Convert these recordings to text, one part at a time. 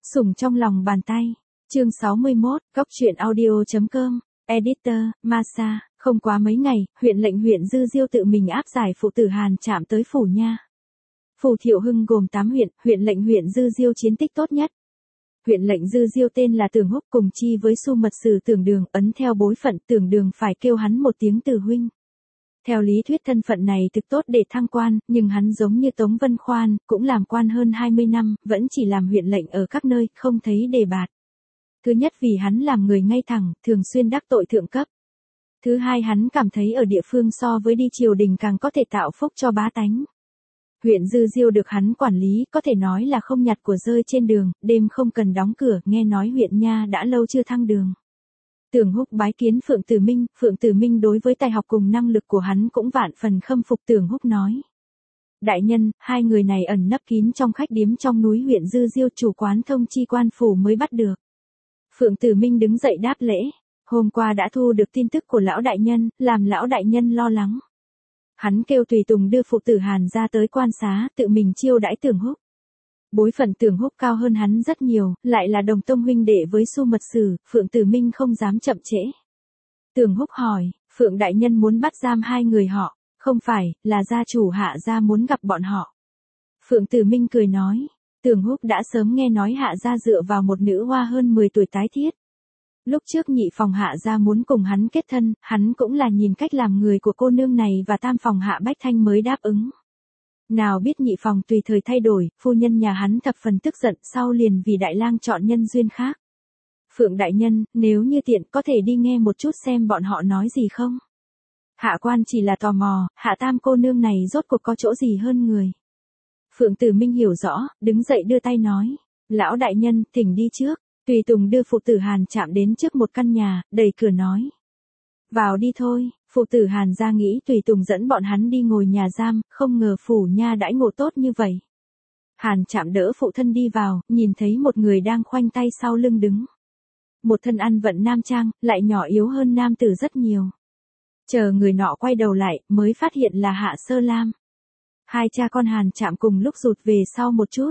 Sủng trong lòng bàn tay. Chương 61, góc truyện audio.com. Editor, Masa. Không quá mấy ngày, huyện Dư Diêu tự mình áp giải phụ tử Hàn Trạm tới phủ nha. Phủ Thiệu Hưng gồm 8 huyện Dư Diêu chiến tích tốt nhất. Huyện lệnh Dư Diêu tên là Tưởng Húc, cùng chi với Xu mật sử Tưởng Đường, ấn theo bối phận Tưởng Đường phải kêu hắn một tiếng Từ huynh. Theo lý thuyết thân phận này thực tốt để thăng quan, nhưng hắn giống như Tống Vân Khoan, cũng làm quan hơn 20 năm, vẫn chỉ làm huyện lệnh ở các nơi, không thấy đề bạt. Thứ nhất vì hắn làm người ngay thẳng, thường xuyên đắc tội thượng cấp. Thứ hai hắn cảm thấy ở địa phương so với đi triều đình càng có thể tạo phúc cho bá tánh. Huyện Dư Diêu được hắn quản lý, có thể nói là không nhặt của rơi trên đường, đêm không cần đóng cửa, nghe nói huyện nha đã lâu chưa thăng đường. Tưởng Húc bái kiến Phượng Tử Minh đối với tài học cùng năng lực của hắn cũng vạn phần khâm phục. Tưởng Húc nói: đại nhân, hai người này ẩn nấp kín trong khách điếm trong núi huyện Dư Diêu, chủ quán thông chi quan phủ mới bắt được. Phượng Tử Minh đứng dậy đáp lễ: hôm qua đã thu được tin tức của lão đại nhân, làm lão đại nhân lo lắng. Hắn kêu tùy tùng đưa phụ tử Hàn ra tới quan xá, tự mình chiêu đãi Tưởng Húc. Bối phận Tưởng Húc cao hơn hắn rất nhiều, lại là đồng tông huynh đệ với Xu mật sử, Phượng Tử Minh không dám chậm trễ. Tưởng Húc hỏi: Phượng đại nhân muốn bắt giam hai người họ? Không phải, là gia chủ Hạ gia muốn gặp bọn họ. Phượng Tử Minh cười nói: Tưởng Húc đã sớm nghe nói Hạ gia dựa vào một nữ hoa hơn 10 tuổi tái thiết. Lúc trước nhị phòng Hạ gia muốn cùng hắn kết thân, hắn cũng là nhìn cách làm người của cô nương này và tam phòng Hạ Bách Thanh mới đáp ứng. Nào biết nhị phòng tùy thời thay đổi, phu nhân nhà hắn thập phần tức giận, sau liền vì đại lang chọn nhân duyên khác. Phượng đại nhân, nếu như tiện có thể đi nghe một chút xem bọn họ nói gì không? Hạ quan chỉ là tò mò, Hạ tam cô nương này rốt cuộc có chỗ gì hơn người? Phượng Tử Minh hiểu rõ, đứng dậy đưa tay nói: lão đại nhân, thỉnh đi trước. Tùy tùng đưa phụ tử Hàn Trạm đến trước một căn nhà, đẩy cửa nói: vào đi thôi. Phụ tử Hàn ra nghĩ tùy tùng dẫn bọn hắn đi ngồi nhà giam, không ngờ phủ nha đãi ngộ tốt như vậy. Hàn Trạm đỡ phụ thân đi vào, nhìn thấy một người đang khoanh tay sau lưng đứng. Một thân ăn vận nam trang, lại nhỏ yếu hơn nam tử rất nhiều. Chờ người nọ quay đầu lại, mới phát hiện là Hạ Sơ Lam. Hai cha con Hàn Trạm cùng lúc rụt về sau một chút.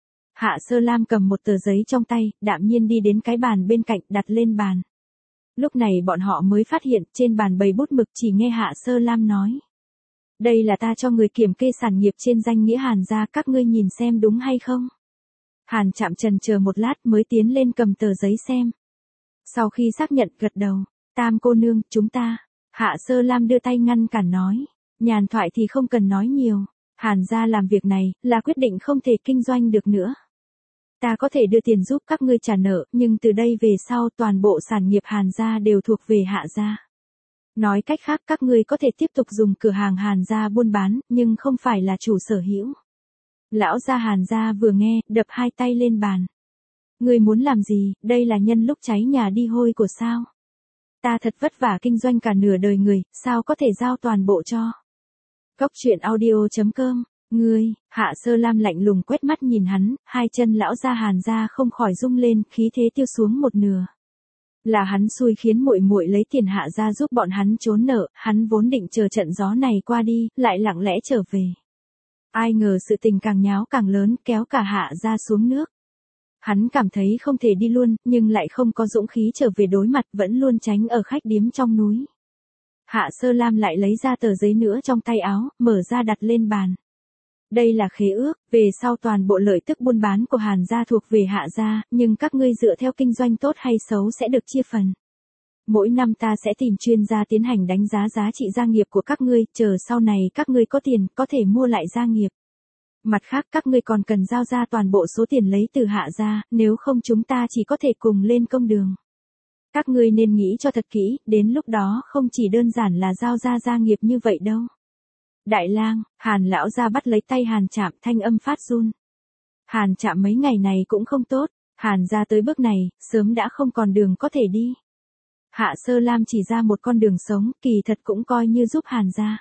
Hạ Sơ Lam cầm một tờ giấy trong tay, đạm nhiên đi đến cái bàn bên cạnh, đặt lên bàn. Lúc này bọn họ mới phát hiện, trên bàn bày bút mực, chỉ nghe Hạ Sơ Lam nói: đây là ta cho người kiểm kê sản nghiệp trên danh nghĩa Hàn gia, các ngươi nhìn xem đúng hay không? Hàn Trạm chần chờ một lát mới tiến lên cầm tờ giấy xem. Sau khi xác nhận, gật đầu: tam cô nương, chúng ta. Hạ Sơ Lam đưa tay ngăn cản nói: nhàn thoại thì không cần nói nhiều. Hàn gia làm việc này, là quyết định không thể kinh doanh được nữa. Ta có thể đưa tiền giúp các ngươi trả nợ, nhưng từ đây về sau toàn bộ sản nghiệp Hàn gia đều thuộc về Hạ gia. Nói cách khác, các ngươi có thể tiếp tục dùng cửa hàng Hàn gia buôn bán, nhưng không phải là chủ sở hữu. Lão gia Hàn gia vừa nghe, đập hai tay lên bàn. Ngươi muốn làm gì, đây là nhân lúc cháy nhà đi hôi của sao? Ta thật vất vả kinh doanh cả nửa đời người, sao có thể giao toàn bộ cho? Góc truyện audio.com. Ngươi, Hạ Sơ Lam lạnh lùng quét mắt nhìn hắn, hai chân lão gia Hàn gia không khỏi rung lên, khí thế tiêu xuống một nửa. Là hắn xui khiến muội muội lấy tiền Hạ gia giúp bọn hắn trốn nợ, hắn vốn định chờ trận gió này qua đi, lại lặng lẽ trở về. Ai ngờ sự tình càng nháo càng lớn, kéo cả Hạ gia xuống nước. Hắn cảm thấy không thể đi luôn, nhưng lại không có dũng khí trở về đối mặt, vẫn luôn tránh ở khách điếm trong núi. Hạ Sơ Lam lại lấy ra tờ giấy nữa trong tay áo, mở ra đặt lên bàn. Đây là khế ước, về sau toàn bộ lợi tức buôn bán của Hàn gia thuộc về Hạ gia, nhưng các ngươi dựa theo kinh doanh tốt hay xấu sẽ được chia phần. Mỗi năm ta sẽ tìm chuyên gia tiến hành đánh giá giá trị gia nghiệp của các ngươi, chờ sau này các ngươi có tiền, có thể mua lại gia nghiệp. Mặt khác các ngươi còn cần giao ra toàn bộ số tiền lấy từ Hạ gia, nếu không chúng ta chỉ có thể cùng lên công đường. Các ngươi nên nghĩ cho thật kỹ, đến lúc đó không chỉ đơn giản là giao ra gia nghiệp như vậy đâu. Đại lang, Hàn lão gia bắt lấy tay Hàn Trạm, thanh âm phát run. Hàn Trạm mấy ngày này cũng không tốt, Hàn gia tới bước này, sớm đã không còn đường có thể đi. Hạ Sơ Lam chỉ ra một con đường sống, kỳ thật cũng coi như giúp Hàn gia.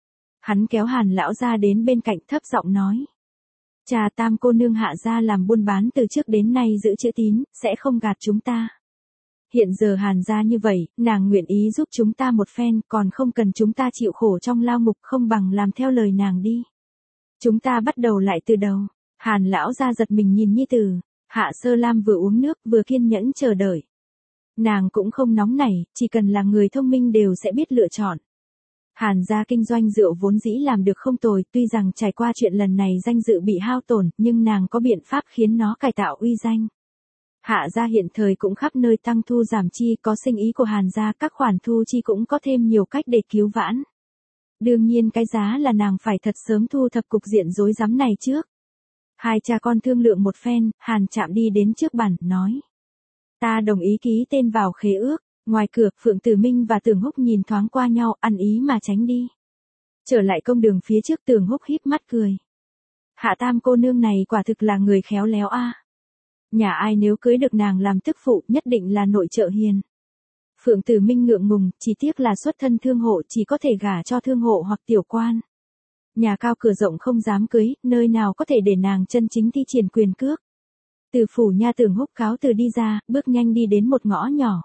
Hắn kéo Hàn lão gia đến bên cạnh, thấp giọng nói: cha tam cô nương Hạ gia làm buôn bán từ trước đến nay giữ chữ tín, sẽ không gạt chúng ta. Hiện giờ Hàn gia như vậy, nàng nguyện ý giúp chúng ta một phen, còn không cần chúng ta chịu khổ trong lao ngục, không bằng làm theo lời nàng đi. Chúng ta bắt đầu lại từ đầu. Hàn lão gia giật mình nhìn nhi tử, Hạ Sơ Lam vừa uống nước vừa kiên nhẫn chờ đợi. Nàng cũng không nóng nảy, chỉ cần là người thông minh đều sẽ biết lựa chọn. Hàn gia kinh doanh rượu vốn dĩ làm được không tồi, tuy rằng trải qua chuyện lần này danh dự bị hao tổn, nhưng nàng có biện pháp khiến nó cải tạo uy danh. Hạ gia hiện thời cũng khắp nơi tăng thu giảm chi, có sinh ý của Hàn gia, các khoản thu chi cũng có thêm nhiều cách để cứu vãn. Đương nhiên cái giá là nàng phải thật sớm thu thập cục diện rối rắm này trước. Hai cha con thương lượng một phen, Hàn Trạm đi đến trước bàn, nói. Ta đồng ý ký tên vào khế ước. Ngoài cửa, Phượng Tử Minh và Tưởng Húc nhìn thoáng qua nhau, ăn ý mà tránh đi. Trở lại công đường phía trước, Tưởng Húc híp mắt cười. Hạ Tam cô nương này quả thực là người khéo léo a. Nhà ai nếu cưới được nàng làm tức phụ, nhất định là nội trợ hiền. Phượng Tử Minh ngượng ngùng, chỉ tiếc là xuất thân thương hộ, chỉ có thể gả cho thương hộ hoặc tiểu quan. Nhà cao cửa rộng không dám cưới, nơi nào có thể để nàng chân chính thi triển quyền cước. Từ phủ nha, Tưởng Húc cáo từ đi ra, bước nhanh đi đến một ngõ nhỏ.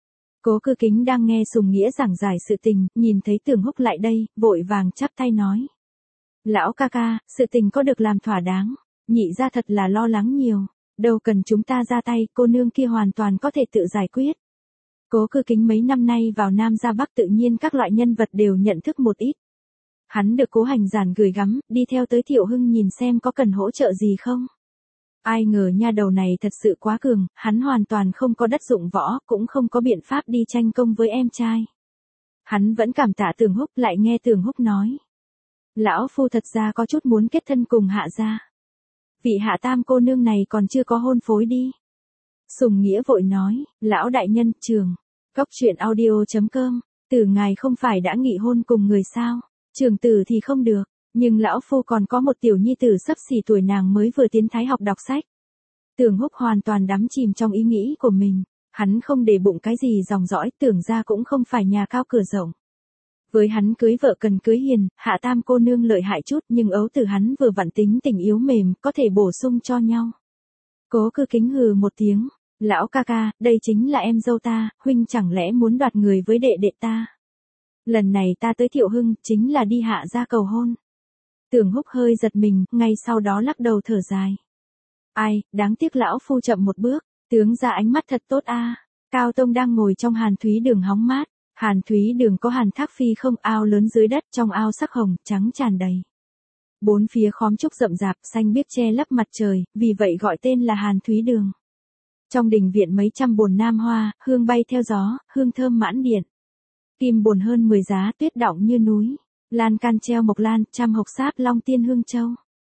Cố Cư Kính đang nghe Sùng Nghĩa giảng giải sự tình, nhìn thấy Tưởng Húc lại đây, vội vàng chắp tay nói. Lão ca ca, sự tình có được làm thỏa đáng, nhị gia thật là lo lắng nhiều, đâu cần chúng ta ra tay, cô nương kia hoàn toàn có thể tự giải quyết. Cố Cư Kính mấy năm nay vào Nam ra Bắc, tự nhiên các loại nhân vật đều nhận thức một ít. Hắn được Cố Hành Giản gửi gắm, đi theo tới Thiệu Hưng nhìn xem có cần hỗ trợ gì không. Ai ngờ nha đầu này thật sự quá cường, hắn hoàn toàn không có đất dụng võ, cũng không có biện pháp đi tranh công với em trai. Hắn vẫn cảm tạ Tưởng Húc, lại nghe Tưởng Húc nói. Lão phu thật ra có chút muốn kết thân cùng Hạ gia. Vị Hạ Tam cô nương này còn chưa có hôn phối đi. Sùng Nghĩa vội nói, lão đại nhân, trường. Góc truyện audio.com, Tử ngài không phải đã nghị hôn cùng người sao, Trường Tử thì không được. Nhưng lão phu còn có một tiểu nhi tử sắp xỉ tuổi nàng mới vừa tiến Thái học đọc sách. Tưởng Húc hoàn toàn đắm chìm trong ý nghĩ của mình, hắn không để bụng cái gì dòng dõi, Tưởng gia cũng không phải nhà cao cửa rộng. Với hắn cưới vợ cần cưới hiền, Hạ Tam cô nương lợi hại chút, nhưng ấu tử hắn vừa vặn tính tình yếu mềm, có thể bổ sung cho nhau. Cố Cư Kính hừ một tiếng, lão ca ca, đây chính là em dâu ta, huynh chẳng lẽ muốn đoạt người với đệ đệ ta. Lần này ta tới Thiệu Hưng, chính là đi Hạ gia cầu hôn. Tưởng Húc hơi giật mình, ngay sau đó lắc đầu thở dài. Ai, đáng tiếc lão phu chậm một bước, tướng ra ánh mắt thật tốt a. Cao Tông đang ngồi trong Hàn Thúy Đường hóng mát, Hàn Thúy Đường có Hàn Thác Phi không, ao lớn dưới đất, trong ao sắc hồng, trắng tràn đầy. Bốn phía khóm trúc rậm rạp, xanh biếc che lấp mặt trời, vì vậy gọi tên là Hàn Thúy Đường. Trong đình viện mấy trăm bồn nam hoa, hương bay theo gió, hương thơm mãn điện. Kim bồn hơn 10 giá, tuyết đọng như núi. Lan can treo mộc lan, trăm hộc sáp long tiên hương châu.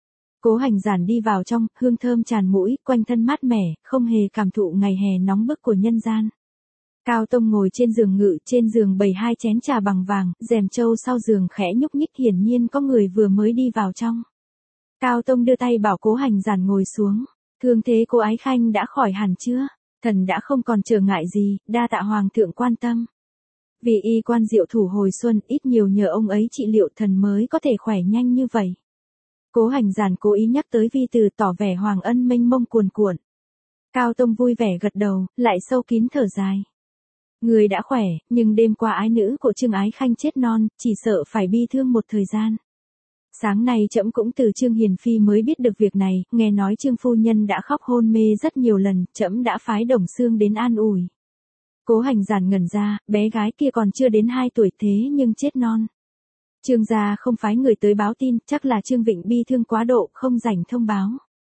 Cố Hành Giản đi vào trong, hương thơm tràn mũi, quanh thân mát mẻ, không hề cảm thụ ngày hè nóng bức của nhân gian. Cao Tông ngồi trên giường ngự, trên giường bày hai chén trà bằng vàng, rèm châu sau giường khẽ nhúc nhích, hiển nhiên có người vừa mới đi vào trong. Cao Tông đưa tay bảo Cố Hành Giản ngồi xuống. Thương thế cô Ái Khanh đã khỏi hẳn chưa? Thần đã không còn trở ngại gì, đa tạ hoàng thượng quan tâm. Vì y quan diệu thủ hồi xuân, ít nhiều nhờ ông ấy trị liệu, thần mới có thể khỏe nhanh như vậy. Cố Hành Giản cố ý nhắc tới vi từ, tỏ vẻ hoàng ân mênh mông cuồn cuộn. Cao Tông vui vẻ gật đầu, lại sâu kín thở dài. Người đã khỏe, nhưng đêm qua ái nữ của Trương Ái Khanh chết non, chỉ sợ phải bi thương một thời gian. Sáng nay trẫm cũng từ Trương Hiền Phi mới biết được việc này, nghe nói Trương phu nhân đã khóc hôn mê rất nhiều lần, trẫm đã phái Đồng Xương đến an ủi. Cố Hành Giản ngẩn ra, bé gái kia còn chưa đến 2 tuổi thế nhưng chết non. Trương gia không phái người tới báo tin, chắc là Trương Vịnh bi thương quá độ, không rảnh thông báo.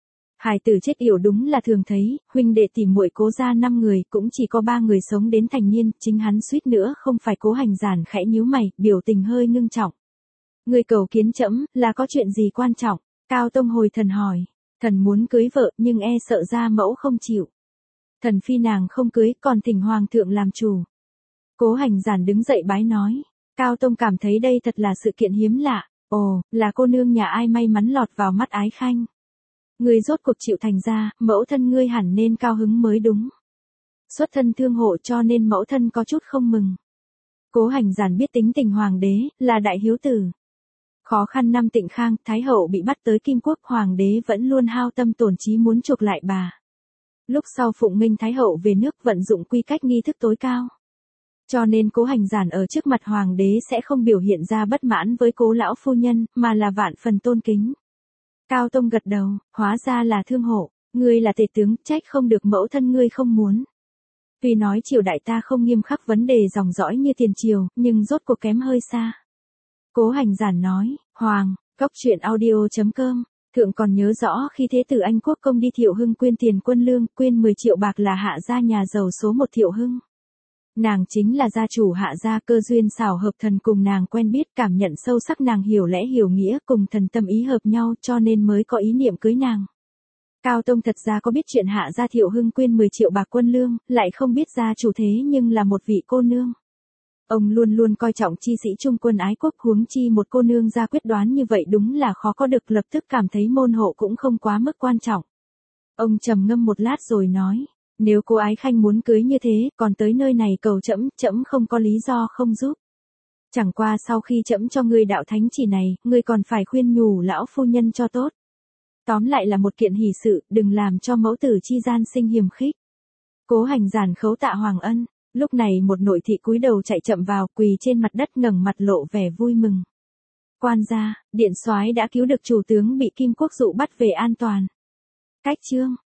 Hài tử chết yểu đúng là thường thấy, huynh đệ tỉ muội Cố gia 5 người, cũng chỉ có 3 người sống đến thành niên, chính hắn suýt nữa không phải. Cố Hành Giản khẽ nhíu mày, biểu tình hơi ngưng trọng. Người cầu kiến trẫm, là có chuyện gì quan trọng? Cao Tông hồi thần hỏi. Thần muốn cưới vợ, nhưng e sợ gia mẫu không chịu. Thần phi nàng không cưới, còn thỉnh hoàng thượng làm chủ. Cố Hành Giản đứng dậy bái nói. Cao Tông cảm thấy đây thật là sự kiện hiếm lạ. Ồ, là cô nương nhà ai may mắn lọt vào mắt Ái Khanh. Ngươi rốt cuộc chịu thành ra, mẫu thân ngươi hẳn nên cao hứng mới đúng. Xuất thân thương hộ cho nên mẫu thân có chút không mừng. Cố Hành Giản biết tính tình hoàng đế, là đại hiếu tử. Khó khăn năm Tịnh Khang, Thái hậu bị bắt tới Kim Quốc, hoàng đế vẫn luôn hao tâm tổn trí muốn chuộc lại bà. Lúc sau phụng nghênh Thái hậu về nước, vận dụng quy cách nghi thức tối cao. Cho nên Cố Hành Giản ở trước mặt hoàng đế sẽ không biểu hiện ra bất mãn với Cố lão phu nhân, mà là vạn phần tôn kính. Cao Tông gật đầu, hóa ra là thương hộ. Ngươi là tể tướng, trách không được mẫu thân ngươi không muốn. Tuy nói triều đại ta không nghiêm khắc vấn đề dòng dõi như tiền triều, nhưng rốt cuộc kém hơi xa. Cố Hành Giản nói, Hoàng, Cốc truyện audio.com, thượng còn nhớ rõ khi Thế tử Anh Quốc công đi Thiệu Hưng quyên tiền quân lương, quyên 10 triệu bạc là hạ gia nhà giàu số 1 Thiệu Hưng. Nàng chính là gia chủ hạ gia, cơ duyên xảo hợp, thần cùng nàng quen biết, cảm nhận sâu sắc nàng hiểu lẽ hiểu nghĩa, cùng thần tâm ý hợp nhau, cho nên mới có ý niệm cưới nàng. Cao Tông thật ra có biết chuyện hạ gia Thiệu Hưng quyên 10 triệu bạc quân lương, lại không biết gia chủ thế nhưng là một vị cô nương. Ông luôn luôn coi trọng chi sĩ trung quân ái quốc, huống chi một cô nương ra quyết đoán như vậy đúng là khó có được, lập tức cảm thấy môn hộ cũng không quá mức quan trọng. Ông trầm ngâm một lát rồi nói, nếu cô Ái Khanh muốn cưới như thế, còn tới nơi này cầu trẫm, trẫm không có lý do không giúp. Chẳng qua sau khi trẫm cho ngươi đạo thánh chỉ này, ngươi còn phải khuyên nhủ lão phu nhân cho tốt. Tóm lại là một kiện hỷ sự, đừng làm cho mẫu tử chi gian sinh hiềm khích. Cố Hành Giản khấu tạ Hoàng ân. Lúc này một nội thị cúi đầu chạy chậm vào, quỳ trên mặt đất ngẩng mặt lộ vẻ vui mừng. Quan gia, điện soái đã cứu được chủ tướng bị Kim Quốc Dụ bắt về an toàn. Cách chương